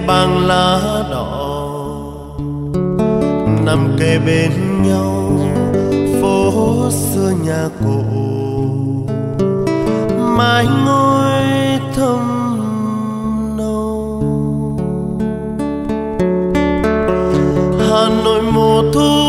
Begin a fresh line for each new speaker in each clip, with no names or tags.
băng lá đỏ nằm kề bên nhau, phố xưa nhà cũ mái ngói thâm nâu. Hà Nội mùa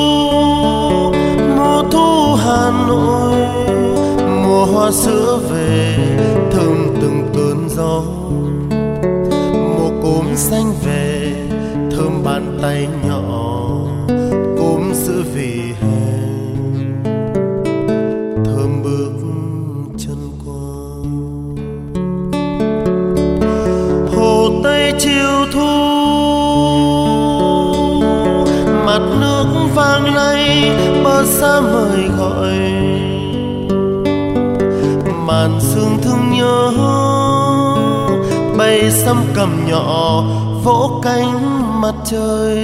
thu Hà Nội, mùa hoa sữa về thơm từng cơn gió, mùa cốm xanh về thơm bàn tay nhỏ, cốm sữa vì hè thơm bước chân qua. Hồ Tây chiều thu, mặt nước vang lay, bờ xa mời gọi, màn sương thương nhớ bay xăm cầm nhỏ vỗ cánh mặt trời.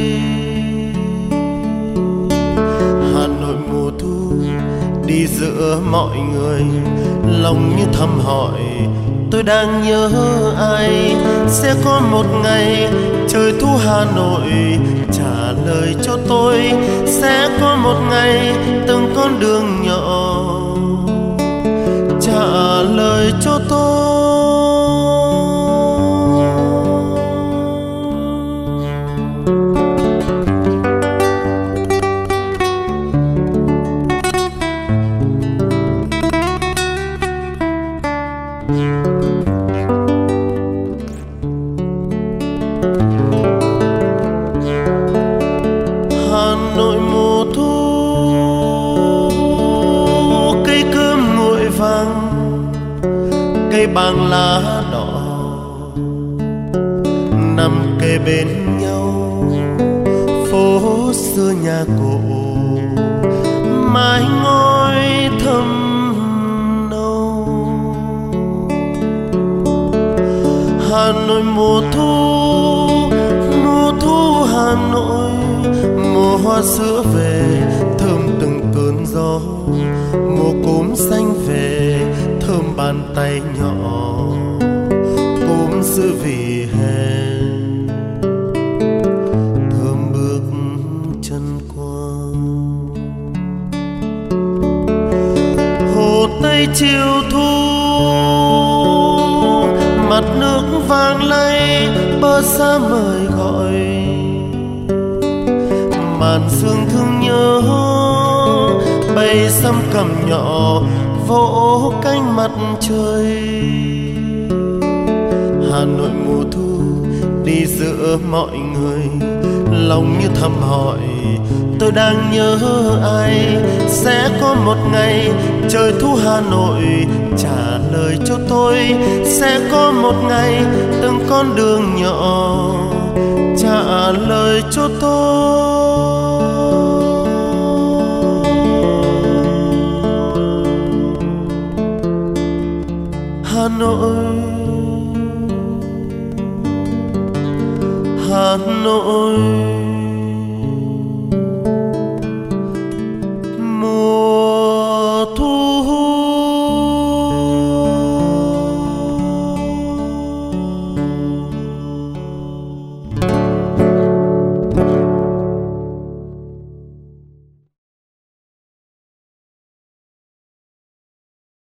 Hà Nội mùa thu đi giữa mọi người, lòng như thầm hỏi tôi đang nhớ ai. Sẽ có một ngày trời thu Hà Nội trả lời cho tôi. Sẽ có một ngày từng con đường nhỏ trả lời cho tôi. Hà Nội mùa thu, cây cơm nguội vàng, cây bàng lá đỏ nằm kề bên nhau, phố xưa nhà cũ mái ngói thâm nâu. Hà Nội mùa thu Hà Nội, mùa hoa sữa về thơm từng cơn gió, mùa cốm xanh về thơm bàn tay nhỏ, cốm sữa vì hè thơm bước chân qua. Hồ Tây chiều thu, mặt nước vang lay, bờ xa mời gọi, màn sương thương nhớ bay xăm cầm nhỏ vỗ cánh mặt trời. Hà Nội mùa thu đi giữa mọi người, lòng như thầm hỏi tôi đang nhớ ai. Sẽ có một ngày trời thu Hà Nội trả lời cho tôi. Sẽ có một ngày từng con đường nhỏ trả lời cho tôi. Hà Nội, Hà Nội.